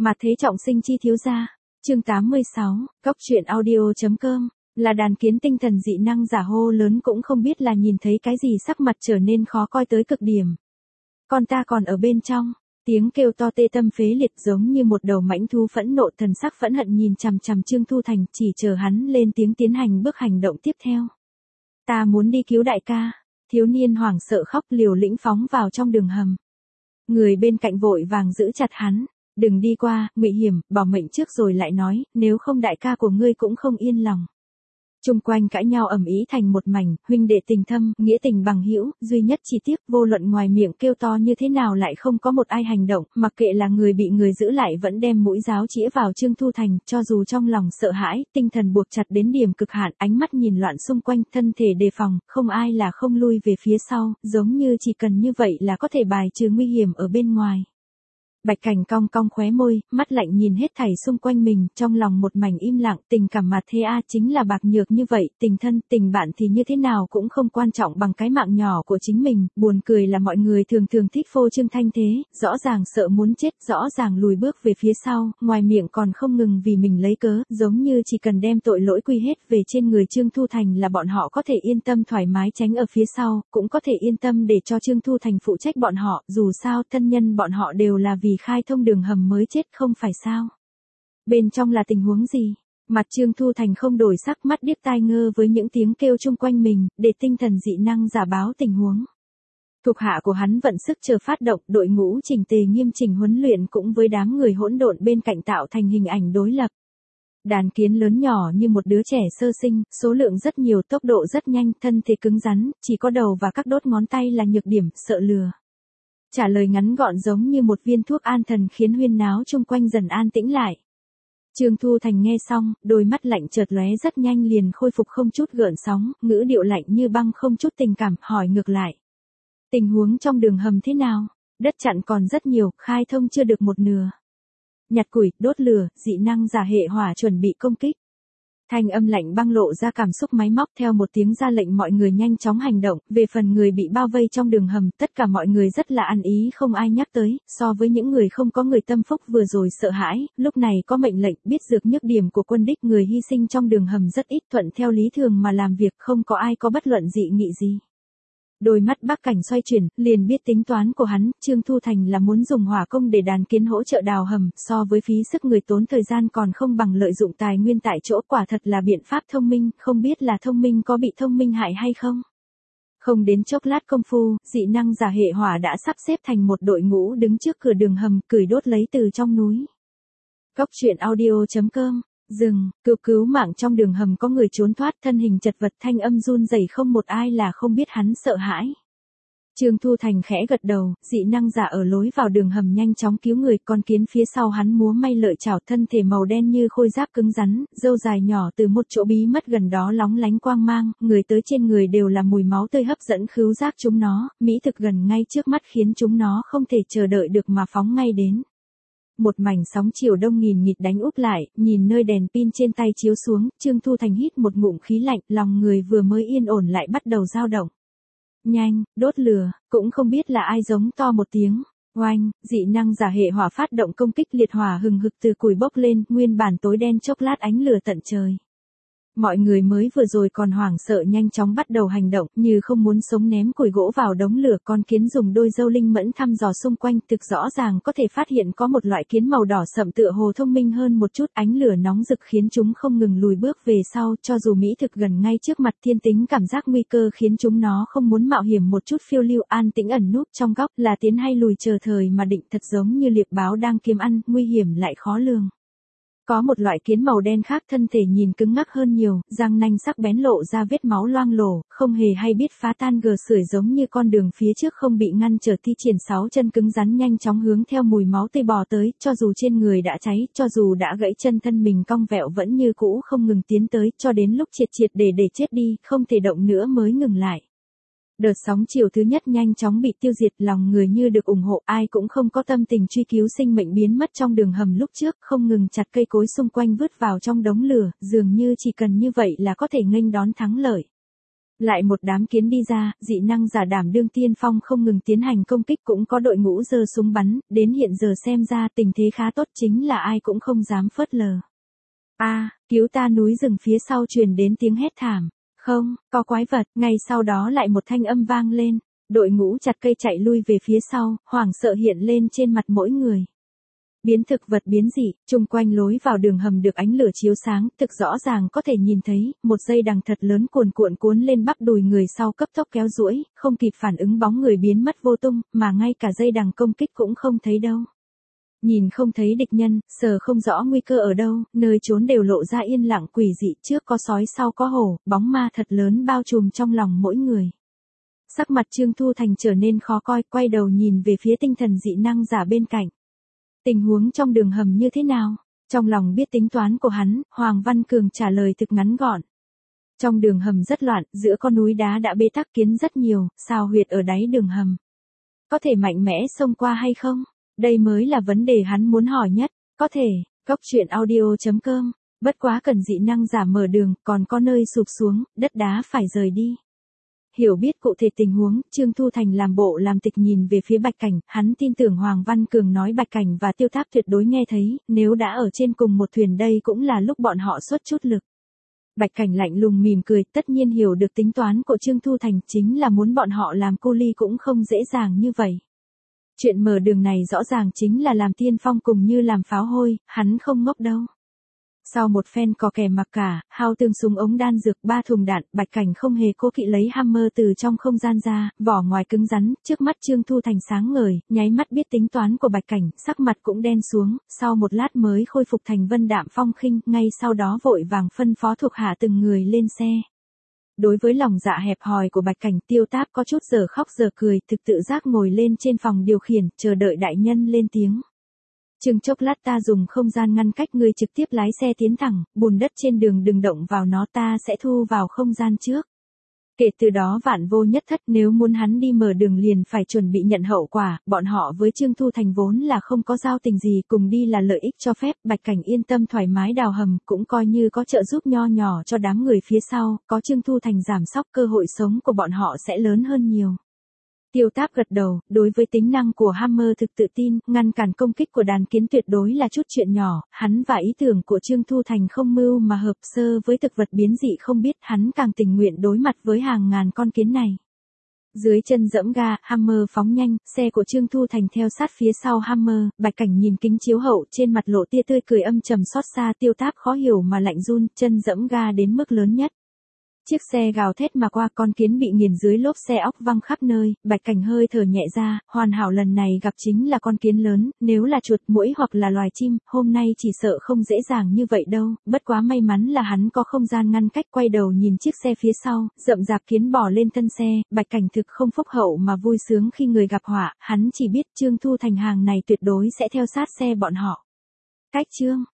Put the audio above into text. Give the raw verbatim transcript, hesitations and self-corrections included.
Mà thế trọng sinh chi thiếu gia. Chương tám mươi sáu, Cốc truyện audio.com, là đàn kiến tinh thần dị năng giả hô lớn cũng không biết là nhìn thấy cái gì sắc mặt trở nên khó coi tới cực điểm. Con ta còn ở bên trong, tiếng kêu to tê tâm phế liệt giống như một đầu mãnh thú phẫn nộ thần sắc phẫn hận nhìn chằm chằm Trương Thu Thành chỉ chờ hắn lên tiếng tiến hành bước hành động tiếp theo. Ta muốn đi cứu đại ca, thiếu niên hoảng sợ khóc liều lĩnh phóng vào trong đường hầm. Người bên cạnh vội vàng giữ chặt hắn. Đừng đi qua, nguy hiểm, bảo mệnh trước rồi lại nói, nếu không đại ca của ngươi cũng không yên lòng. Chung quanh cãi nhau ầm ĩ thành một mảnh, huynh đệ tình thâm, nghĩa tình bằng hữu, duy nhất chi tiết, vô luận ngoài miệng kêu to như thế nào lại không có một ai hành động, mặc kệ là người bị người giữ lại vẫn đem mũi giáo chĩa vào Trương Thu Thành, cho dù trong lòng sợ hãi, tinh thần buộc chặt đến điểm cực hạn, ánh mắt nhìn loạn xung quanh, thân thể đề phòng, không ai là không lui về phía sau, giống như chỉ cần như vậy là có thể bài trừ nguy hiểm ở bên ngoài. Bạch Cảnh cong cong khóe môi, mắt lạnh nhìn hết thảy xung quanh mình, trong lòng một mảnh im lặng, tình cảm mà thế a chính là bạc nhược như vậy, tình thân, tình bạn thì như thế nào cũng không quan trọng bằng cái mạng nhỏ của chính mình, buồn cười là mọi người thường thường thích phô trương thanh thế, rõ ràng sợ muốn chết, rõ ràng lùi bước về phía sau, ngoài miệng còn không ngừng vì mình lấy cớ, giống như chỉ cần đem tội lỗi quy hết về trên người Trương Thu Thành là bọn họ có thể yên tâm thoải mái tránh ở phía sau, cũng có thể yên tâm để cho Trương Thu Thành phụ trách bọn họ, dù sao thân nhân bọn họ đều là vì khai thông đường hầm mới chết không phải sao. Bên trong là tình huống gì? Mặt Trương Thu Thành không đổi sắc, mắt điếc tai ngơ với những tiếng kêu chung quanh mình, để tinh thần dị năng giả báo tình huống. Thuộc hạ của hắn vận sức chờ phát động, đội ngũ chỉnh tề nghiêm chỉnh huấn luyện cũng với đám người hỗn độn bên cạnh tạo thành hình ảnh đối lập. Đàn kiến lớn nhỏ như một đứa trẻ sơ sinh, số lượng rất nhiều, tốc độ rất nhanh, thân thể cứng rắn, chỉ có đầu và các đốt ngón tay là nhược điểm, sợ lừa. Trả lời ngắn gọn giống như một viên thuốc an thần khiến huyên náo chung quanh dần an tĩnh lại. Trương Thu Thành nghe xong, đôi mắt lạnh chợt lóe rất nhanh liền khôi phục không chút gợn sóng, ngữ điệu lạnh như băng không chút tình cảm, hỏi ngược lại. Tình huống trong đường hầm thế nào? Đất chặn còn rất nhiều, khai thông chưa được một nửa. Nhặt củi, đốt lửa, dị năng giả hệ hỏa chuẩn bị công kích. Thanh âm lạnh băng lộ ra cảm xúc máy móc theo một tiếng ra lệnh mọi người nhanh chóng hành động, về phần người bị bao vây trong đường hầm, tất cả mọi người rất là ăn ý không ai nhắc tới, so với những người không có người tâm phúc vừa rồi sợ hãi, lúc này có mệnh lệnh biết dược nhược điểm của quân đích người hy sinh trong đường hầm rất ít thuận theo lý thường mà làm việc không có ai có bất luận dị nghị gì. Đôi mắt Bắc Cảnh xoay chuyển, liền biết tính toán của hắn, Trương Thu Thành là muốn dùng hỏa công để đàn kiến hỗ trợ đào hầm, so với phí sức người tốn thời gian còn không bằng lợi dụng tài nguyên tại chỗ, quả thật là biện pháp thông minh, không biết là thông minh có bị thông minh hại hay không. Không đến chốc lát công phu, dị năng giả hệ hỏa đã sắp xếp thành một đội ngũ đứng trước cửa đường hầm, cửi đốt lấy từ trong núi. Cốc truyện audio.com. Dừng, cứu cứu mạng trong đường hầm có người trốn thoát, thân hình chật vật, thanh âm run rẩy, không một ai là không biết hắn sợ hãi. Trương Thu Thành khẽ gật đầu, dị năng giả ở lối vào đường hầm nhanh chóng cứu người, con kiến phía sau hắn múa may lợi chảo, thân thể màu đen như khôi giáp cứng rắn, râu dài nhỏ từ một chỗ bí mất gần đó lóng lánh quang mang, người tới trên người đều là mùi máu tươi hấp dẫn khứu giác chúng nó, mỹ thực gần ngay trước mắt khiến chúng nó không thể chờ đợi được mà phóng ngay đến. Một mảnh sóng chiều đông nghìn nghịt đánh úp lại, nhìn nơi đèn pin trên tay chiếu xuống, Trương Thu Thành hít một ngụm khí lạnh, lòng người vừa mới yên ổn lại bắt đầu dao động. Nhanh, đốt lửa, cũng không biết là ai giống to một tiếng. Oanh, dị năng giả hệ hỏa phát động công kích, liệt hỏa hừng hực từ củi bốc lên, nguyên bản tối đen chốc lát ánh lửa tận trời. Mọi người mới vừa rồi còn hoảng sợ nhanh chóng bắt đầu hành động, như không muốn sống ném củi gỗ vào đống lửa, con kiến dùng đôi râu linh mẫn thăm dò xung quanh, thực rõ ràng có thể phát hiện có một loại kiến màu đỏ sậm tựa hồ thông minh hơn một chút, ánh lửa nóng rực khiến chúng không ngừng lùi bước về sau, cho dù mỹ thực gần ngay trước mặt, thiên tính cảm giác nguy cơ khiến chúng nó không muốn mạo hiểm một chút, phiêu lưu an tĩnh ẩn núp trong góc, là tiến hay lùi chờ thời mà định, thật giống như liệp báo đang kiếm ăn, nguy hiểm lại khó lường. Có một loại kiến màu đen khác, thân thể nhìn cứng ngắc hơn nhiều, răng nanh sắc bén lộ ra vết máu loang lổ, không hề hay biết phá tan gờ sưởi, giống như con đường phía trước không bị ngăn trở, thi triển sáu chân cứng rắn nhanh chóng hướng theo mùi máu tươi bò tới, cho dù trên người đã cháy, cho dù đã gãy chân, thân mình cong vẹo vẫn như cũ không ngừng tiến tới, cho đến lúc triệt triệt để để chết đi, không thể động nữa mới ngừng lại. Đợt sóng chiều thứ nhất nhanh chóng bị tiêu diệt, lòng người như được ủng hộ, ai cũng không có tâm tình truy cứu sinh mệnh biến mất trong đường hầm lúc trước, không ngừng chặt cây cối xung quanh vứt vào trong đống lửa, dường như chỉ cần như vậy là có thể nghênh đón thắng lợi. Lại một đám kiến đi ra, dị năng giả đảm đương tiên phong không ngừng tiến hành công kích, cũng có đội ngũ giơ súng bắn, đến hiện giờ xem ra tình thế khá tốt, chính là ai cũng không dám phớt lờ. A, cứu ta! Núi rừng phía sau truyền đến tiếng hét thảm. Không, có quái vật. Ngay sau đó lại một thanh âm vang lên, đội ngũ chặt cây chạy lui về phía sau, hoảng sợ hiện lên trên mặt mỗi người. Biến thực vật biến dị, chung quanh lối vào đường hầm được ánh lửa chiếu sáng, thực rõ ràng có thể nhìn thấy, một dây đằng thật lớn cuồn cuộn cuốn lên bắp đùi người sau cấp tốc kéo duỗi, không kịp phản ứng bóng người biến mất vô tung, mà ngay cả dây đằng công kích cũng không thấy đâu. Nhìn không thấy địch nhân, sờ không rõ nguy cơ ở đâu, nơi trốn đều lộ ra yên lặng quỷ dị, trước có sói sau có hổ, bóng ma thật lớn bao trùm trong lòng mỗi người. Sắc mặt Trương Thu Thành trở nên khó coi, quay đầu nhìn về phía tinh thần dị năng giả bên cạnh. Tình huống trong đường hầm như thế nào? Trong lòng biết tính toán của hắn, Hoàng Văn Cường trả lời thực ngắn gọn. Trong đường hầm rất loạn, giữa con núi đá đã bế tắc kiến rất nhiều, sao huyệt ở đáy đường hầm. Có thể mạnh mẽ xông qua hay không? Đây mới là vấn đề hắn muốn hỏi nhất. Có thể, Cốc Truyện Audio chấm com. Bất quá cần dị năng giả mở đường, còn có nơi sụp xuống, đất đá phải rời đi. Hiểu biết cụ thể tình huống, Trương Thu Thành làm bộ làm tịch nhìn về phía Bạch Cảnh, hắn tin tưởng Hoàng Văn Cường nói Bạch Cảnh và Tiêu Tháp tuyệt đối nghe thấy, nếu đã ở trên cùng một thuyền đây cũng là lúc bọn họ xuất chút lực. Bạch Cảnh lạnh lùng mỉm cười, tất nhiên hiểu được tính toán của Trương Thu Thành, chính là muốn bọn họ làm cu ly cũng không dễ dàng như vậy. Chuyện mở đường này rõ ràng chính là làm tiên phong cùng như làm pháo hôi, hắn không ngốc đâu. Sau một phen cò kè mặc cả, hao tương súng ống đan dược ba thùng đạn, Bạch Cảnh không hề cố kỵ lấy hammer từ trong không gian ra, vỏ ngoài cứng rắn, trước mắt Trương Thu Thành sáng ngời, nháy mắt biết tính toán của Bạch Cảnh, sắc mặt cũng đen xuống, sau một lát mới khôi phục thành vân đạm phong khinh, ngay sau đó vội vàng phân phó thuộc hạ từng người lên xe. Đối với lòng dạ hẹp hòi của Bạch Cảnh, Tiêu Táp có chút giờ khóc giờ cười, thực tự giác ngồi lên trên phòng điều khiển, chờ đợi đại nhân lên tiếng. Chừng chốc lát ta dùng không gian ngăn cách ngươi trực tiếp lái xe tiến thẳng, bùn đất trên đường đừng động vào nó, ta sẽ thu vào không gian trước. Kể từ đó vạn vô nhất thất, nếu muốn hắn đi mở đường liền phải chuẩn bị nhận hậu quả, bọn họ với Trương Thu Thành vốn là không có giao tình gì, cùng đi là lợi ích cho phép, Bạch Cảnh yên tâm thoải mái đào hầm, cũng coi như có trợ giúp nho nhỏ cho đám người phía sau, có Trương Thu Thành giảm sóc, cơ hội sống của bọn họ sẽ lớn hơn nhiều. Tiêu Táp gật đầu, đối với tính năng của Hammer thực tự tin, ngăn cản công kích của đàn kiến tuyệt đối là chút chuyện nhỏ, hắn và ý tưởng của Trương Thu Thành không mưu mà hợp, sơ với thực vật biến dị không biết, hắn càng tình nguyện đối mặt với hàng ngàn con kiến này. Dưới chân dẫm ga, Hammer phóng nhanh, xe của Trương Thu Thành theo sát phía sau Hammer, Bạch Cảnh nhìn kính chiếu hậu, trên mặt lộ tia tươi cười âm trầm xót xa, Tiêu Táp khó hiểu mà lạnh run, chân dẫm ga đến mức lớn nhất. Chiếc xe gào thét mà qua, con kiến bị nghiền dưới lốp xe óc văng khắp nơi, Bạch Cảnh hơi thở nhẹ ra, hoàn hảo lần này gặp chính là con kiến lớn, nếu là chuột muỗi hoặc là loài chim, hôm nay chỉ sợ không dễ dàng như vậy đâu, bất quá may mắn là hắn có không gian ngăn cách, quay đầu nhìn chiếc xe phía sau, rậm rạp kiến bò lên thân xe, Bạch Cảnh thực không phúc hậu mà vui sướng khi người gặp họa, hắn chỉ biết Trương Thu Thành hàng này tuyệt đối sẽ theo sát xe bọn họ. Cách chương